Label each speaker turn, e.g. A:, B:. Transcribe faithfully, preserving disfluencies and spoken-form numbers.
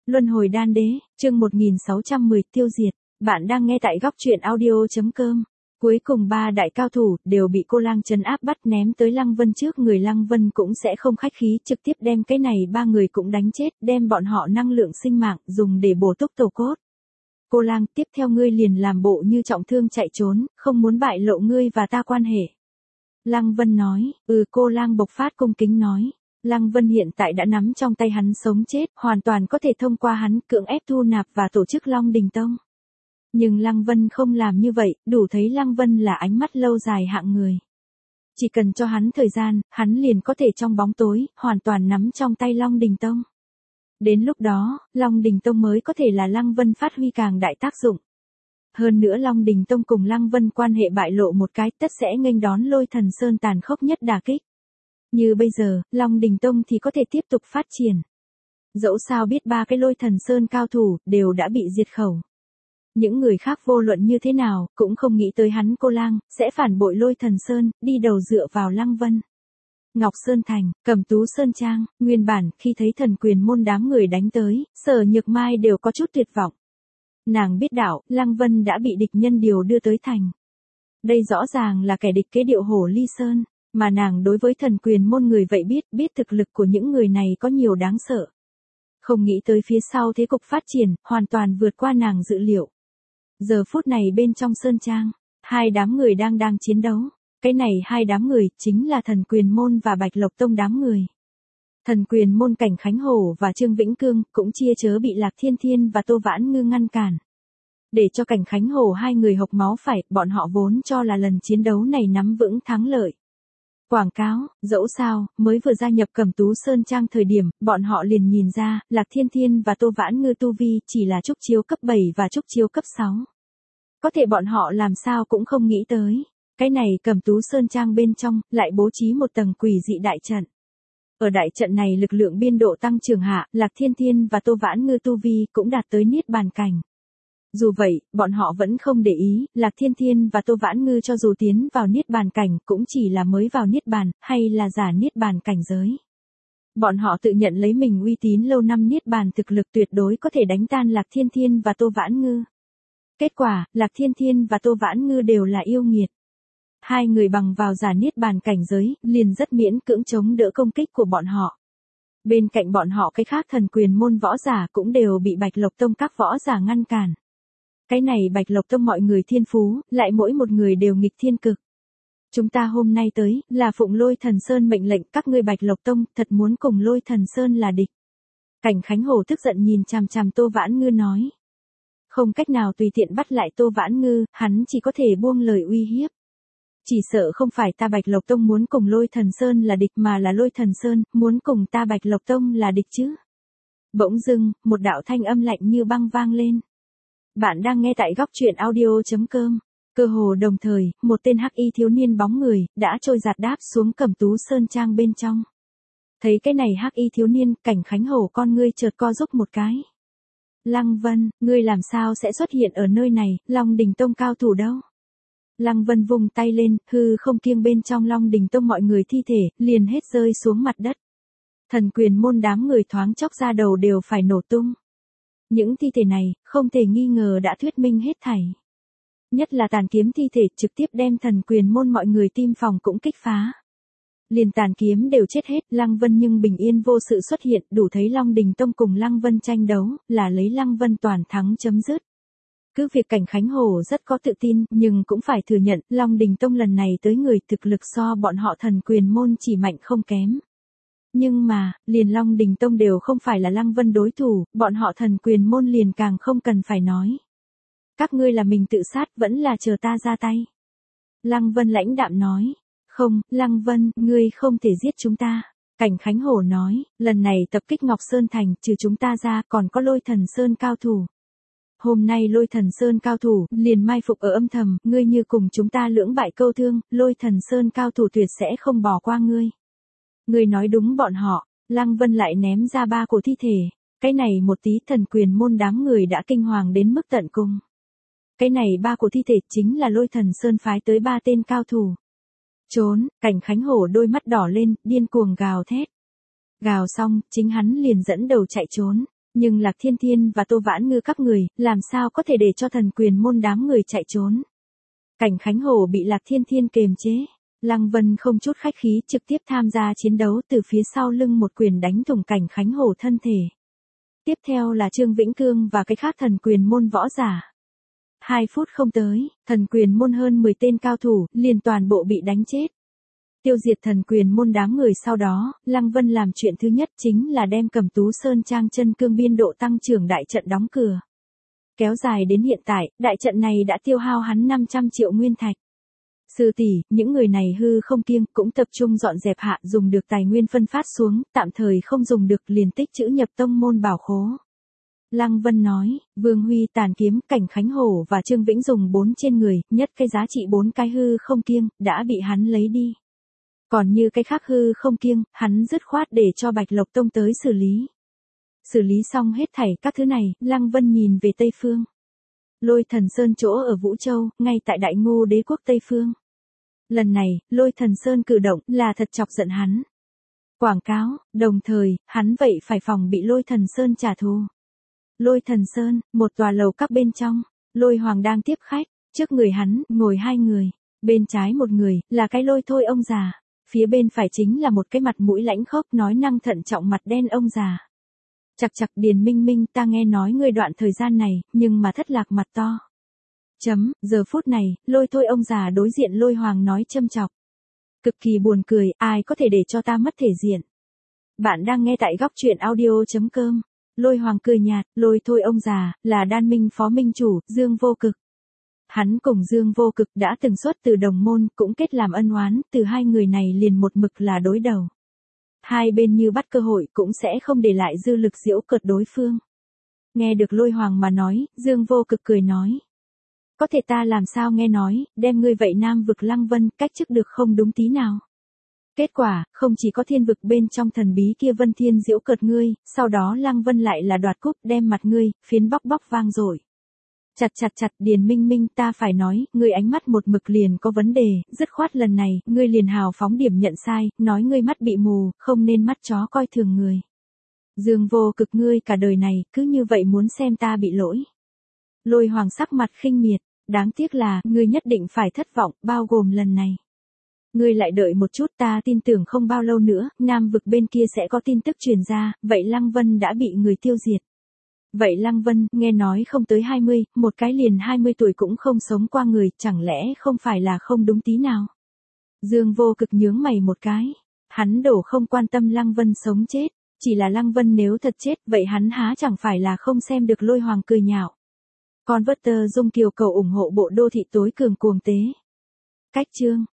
A: Luân hồi đan đế, chương một nghìn sáu trăm mười, tiêu diệt. Bạn đang nghe tại góc truyện audio chấm com. Cuối cùng ba đại cao thủ đều bị cô Lang trấn áp bắt ném tới Lăng Vân trước người. Lăng Vân cũng sẽ không khách khí, trực tiếp đem cái này ba người cũng đánh chết, đem bọn họ năng lượng sinh mạng dùng để bổ túc tổ cốt. Cô Lang, tiếp theo ngươi liền làm bộ như trọng thương chạy trốn, không muốn bại lộ ngươi và ta quan hệ. Lăng Vân nói, ừ. Cô Lang bộc phát cung kính nói. Lăng Vân hiện tại đã nắm trong tay hắn sống chết, hoàn toàn có thể thông qua hắn cưỡng ép thu nạp và tổ chức Long Đình Tông. Nhưng Lăng Vân không làm như vậy, đủ thấy Lăng Vân là ánh mắt lâu dài hạng người. Chỉ cần cho hắn thời gian, hắn liền có thể trong bóng tối, hoàn toàn nắm trong tay Long Đình Tông. Đến lúc đó, Long Đình Tông mới có thể là Lăng Vân phát huy càng đại tác dụng. Hơn nữa Long Đình Tông cùng Lăng Vân quan hệ bại lộ một cái, tất sẽ nghênh đón Lôi Thần Sơn tàn khốc nhất đả kích. Như bây giờ, Long Đình Tông thì có thể tiếp tục phát triển. Dẫu sao biết ba cái Lôi Thần Sơn cao thủ đều đã bị diệt khẩu. Những người khác vô luận như thế nào, cũng không nghĩ tới hắn cô Lang sẽ phản bội Lôi Thần Sơn, đi đầu dựa vào Lăng Vân. Ngọc Sơn Thành, Cẩm Tú Sơn Trang, nguyên bản khi thấy Thần Quyền môn đám người đánh tới, Sở Nhược Mai đều có chút tuyệt vọng. Nàng biết đạo, Lăng Vân đã bị địch nhân điều đưa tới thành. Đây rõ ràng là kẻ địch kế điệu Hổ Ly Sơn. Mà nàng đối với Thần Quyền môn người vậy biết, biết thực lực của những người này có nhiều đáng sợ. Không nghĩ tới phía sau thế cục phát triển, hoàn toàn vượt qua nàng dự liệu. Giờ phút này bên trong Sơn Trang, hai đám người đang đang chiến đấu. Cái này hai đám người, chính là Thần Quyền môn và Bạch Lộc Tông đám người. Thần Quyền môn Cảnh Khánh Hổ và Trương Vĩnh Cương, cũng chia chớ bị Lạc Thiên Thiên và Tô Vãn Ngư ngăn cản. Để cho Cảnh Khánh Hổ hai người hộc máu phải, bọn họ vốn cho là lần chiến đấu này nắm vững thắng lợi. Quảng cáo, dẫu sao, mới vừa gia nhập Cẩm Tú Sơn Trang thời điểm, bọn họ liền nhìn ra, Lạc Thiên Thiên và Tô Vãn Ngư tu vi chỉ là trúc chiếu cấp bảy và trúc chiếu cấp sáu. Có thể bọn họ làm sao cũng không nghĩ tới. Cái này Cẩm Tú Sơn Trang bên trong, lại bố trí một tầng quỷ dị đại trận. Ở đại trận này lực lượng biên độ tăng trưởng hạ, Lạc Thiên Thiên và Tô Vãn Ngư tu vi cũng đạt tới niết bàn cảnh. Dù vậy, bọn họ vẫn không để ý, Lạc Thiên Thiên và Tô Vãn Ngư cho dù tiến vào niết bàn cảnh cũng chỉ là mới vào niết bàn, hay là giả niết bàn cảnh giới. Bọn họ tự nhận lấy mình uy tín lâu năm niết bàn thực lực tuyệt đối có thể đánh tan Lạc Thiên Thiên và Tô Vãn Ngư. Kết quả, Lạc Thiên Thiên và Tô Vãn Ngư đều là yêu nghiệt. Hai người bằng vào giả niết bàn cảnh giới, liền rất miễn cưỡng chống đỡ công kích của bọn họ. Bên cạnh bọn họ cái khác Thần Quyền môn võ giả cũng đều bị Bạch Lộc Tông các võ giả ngăn cản. Cái này Bạch Lộc Tông mọi người thiên phú, lại mỗi một người đều nghịch thiên cực. Chúng ta hôm nay tới, là phụng Lôi Thần Sơn mệnh lệnh, các ngươi Bạch Lộc Tông, thật muốn cùng Lôi Thần Sơn là địch. Cảnh Khánh Hổ tức giận nhìn chằm chằm Tô Vãn Ngư nói. Không cách nào tùy tiện bắt lại Tô Vãn Ngư, hắn chỉ có thể buông lời uy hiếp. Chỉ sợ không phải ta Bạch Lộc Tông muốn cùng Lôi Thần Sơn là địch mà là Lôi Thần Sơn, muốn cùng ta Bạch Lộc Tông là địch chứ. Bỗng dưng, một đạo thanh âm lạnh như băng vang lên. Bạn đang nghe tại góc truyện audio chấm com. Cơ hồ đồng thời, một tên hắc y thiếu niên bóng người, đã trôi giạt đáp xuống Cẩm Tú Sơn Trang bên trong. Thấy cái này hắc y thiếu niên, Cảnh Khánh Hổ con ngươi chợt co rúm một cái. Lăng Vân, ngươi làm sao sẽ xuất hiện ở nơi này, Long Đình Tông cao thủ đâu? Lăng Vân vung tay lên, hư không kiêng bên trong Long Đình Tông mọi người thi thể, liền hết rơi xuống mặt đất. Thần Quyền môn đám người thoáng chốc ra đầu đều phải nổ tung. Những thi thể này, không thể nghi ngờ đã thuyết minh hết thảy. Nhất là tàn kiếm thi thể trực tiếp đem Thần Quyền môn mọi người tim phòng cũng kích phá. Liền tàn kiếm đều chết hết, Lăng Vân nhưng bình yên vô sự xuất hiện, đủ thấy Long Đình Tông cùng Lăng Vân tranh đấu, là lấy Lăng Vân toàn thắng chấm dứt. Cứ việc Cảnh Khánh Hổ rất có tự tin, nhưng cũng phải thừa nhận, Long Đình Tông lần này tới người thực lực so bọn họ Thần Quyền môn chỉ mạnh không kém. Nhưng mà, liền Long Đình Tông đều không phải là Lăng Vân đối thủ, bọn họ Thần Quyền môn liền càng không cần phải nói. Các ngươi là mình tự sát, vẫn là chờ ta ra tay. Lăng Vân lãnh đạm nói. Không, Lăng Vân, ngươi không thể giết chúng ta. Cảnh Khánh Hổ nói, lần này tập kích Ngọc Sơn Thành, trừ chúng ta ra, còn có Lôi Thần Sơn cao thủ. Hôm nay Lôi Thần Sơn cao thủ, liền mai phục ở âm thầm, ngươi như cùng chúng ta lưỡng bại câu thương, Lôi Thần Sơn cao thủ tuyệt sẽ không bỏ qua ngươi. Ngươi nói đúng bọn họ, Lăng Vân lại ném ra ba cổ thi thể. Cái này một tí Thần Quyền môn đám người đã kinh hoàng đến mức tận cùng. Cái này ba cổ thi thể chính là Lôi Thần Sơn phái tới ba tên cao thủ. Trốn, Cảnh Khánh Hổ đôi mắt đỏ lên, điên cuồng gào thét. Gào xong, chính hắn liền dẫn đầu chạy trốn. Nhưng Lạc Thiên Thiên và Tô Vãn Ngư các người, làm sao có thể để cho thần quyền môn đám người chạy trốn. Cảnh Khánh Hổ bị Lạc Thiên Thiên kềm chế. Lăng Vân không chút khách khí trực tiếp tham gia chiến đấu từ phía sau lưng một quyền đánh thủng Cảnh Khánh Hổ thân thể. Tiếp theo là Trương Vĩnh Cương và cái khác thần quyền môn võ giả. Hai phút không tới, thần quyền môn hơn mười tên cao thủ, liền toàn bộ bị đánh chết. Tiêu diệt thần quyền môn đám người sau đó, Lăng Vân làm chuyện thứ nhất chính là đem Cẩm Tú Sơn Trang chân cương biên độ tăng trưởng đại trận đóng cửa. Kéo dài đến hiện tại, đại trận này đã tiêu hao hắn năm trăm triệu nguyên thạch. Sư tỷ, những người này hư không kiêng, cũng tập trung dọn dẹp hạ dùng được tài nguyên phân phát xuống, tạm thời không dùng được liền tích trữ nhập tông môn bảo khố. Lăng Vân nói, Vương Huy tàn kiếm, Cảnh Khánh Hổ và Trương Vĩnh dùng bốn trên người, nhất cái giá trị bốn cái hư không kiêng, đã bị hắn lấy đi. Còn như cái khác hư không kiêng, hắn dứt khoát để cho Bạch Lộc Tông tới xử lý. Xử lý xong hết thảy các thứ này, Lăng Vân nhìn về Tây Phương. Lôi Thần Sơn chỗ ở Vũ Châu, ngay tại Đại Ngô Đế quốc Tây Phương. Lần này, Lôi Thần Sơn cử động là thật chọc giận hắn. Quảng cáo, đồng thời, hắn vậy phải phòng bị Lôi Thần Sơn trả thù. Lôi Thần Sơn, một tòa lầu các bên trong, Lôi Hoàng đang tiếp khách, trước người hắn, ngồi hai người, bên trái một người, là cái Lôi Thôi ông già, phía bên phải chính là một cái mặt mũi lãnh khốc nói năng thận trọng mặt đen ông già. Chặt chặt Điền Minh Minh, ta nghe nói ngươi đoạn thời gian này, nhưng mà thất lạc mặt to. Chấm, giờ phút này, Lôi Thôi ông già đối diện Lôi Hoàng nói châm chọc. Cực kỳ buồn cười, ai có thể để cho ta mất thể diện. Bạn đang nghe tại góc truyện audio chấm com. Lôi Hoàng cười nhạt, Lôi Thôi ông già, là Đan Minh phó minh chủ, Dương Vô Cực. Hắn cùng Dương Vô Cực đã từng xuất từ đồng môn, cũng kết làm ân oán, từ hai người này liền một mực là đối đầu. Hai bên như bắt cơ hội cũng sẽ không để lại dư lực giễu cợt đối phương. Nghe được Lôi Hoàng mà nói, Dương Vô Cực cười nói. Có thể ta làm sao nghe nói, đem ngươi vậy Nam vực Lăng Vân cách chức được không đúng tí nào. Kết quả, không chỉ có thiên vực bên trong thần bí kia Vân Thiên giễu cợt ngươi, sau đó Lăng Vân lại là đoạt cúp đem mặt ngươi, phiến bóc bóc vang rồi. Chặt chặt chặt Điền Minh Minh, ta phải nói, ngươi ánh mắt một mực liền có vấn đề, dứt khoát lần này, ngươi liền hào phóng điểm nhận sai, nói ngươi mắt bị mù, không nên mắt chó coi thường người. Dương Vô Cực, ngươi cả đời này, cứ như vậy muốn xem ta bị lỗi. Lôi Hoàng sắc mặt khinh miệt, đáng tiếc là, ngươi nhất định phải thất vọng, bao gồm lần này. Ngươi lại đợi một chút, ta tin tưởng không bao lâu nữa, Nam vực bên kia sẽ có tin tức truyền ra, vậy Lăng Vân đã bị người tiêu diệt. Vậy Lăng Vân, nghe nói không tới hai mươi, một cái liền hai mươi tuổi cũng không sống qua người, chẳng lẽ không phải là không đúng tí nào. Dương Vô Cực nhướng mày một cái, hắn đổ không quan tâm Lăng Vân sống chết, chỉ là Lăng Vân nếu thật chết, vậy hắn há chẳng phải là không xem được Lôi Hoàng cười nhạo. Con vớt tơ Dung Kiều cầu ủng hộ bộ đô thị tối cường cuồng tế. Cách chương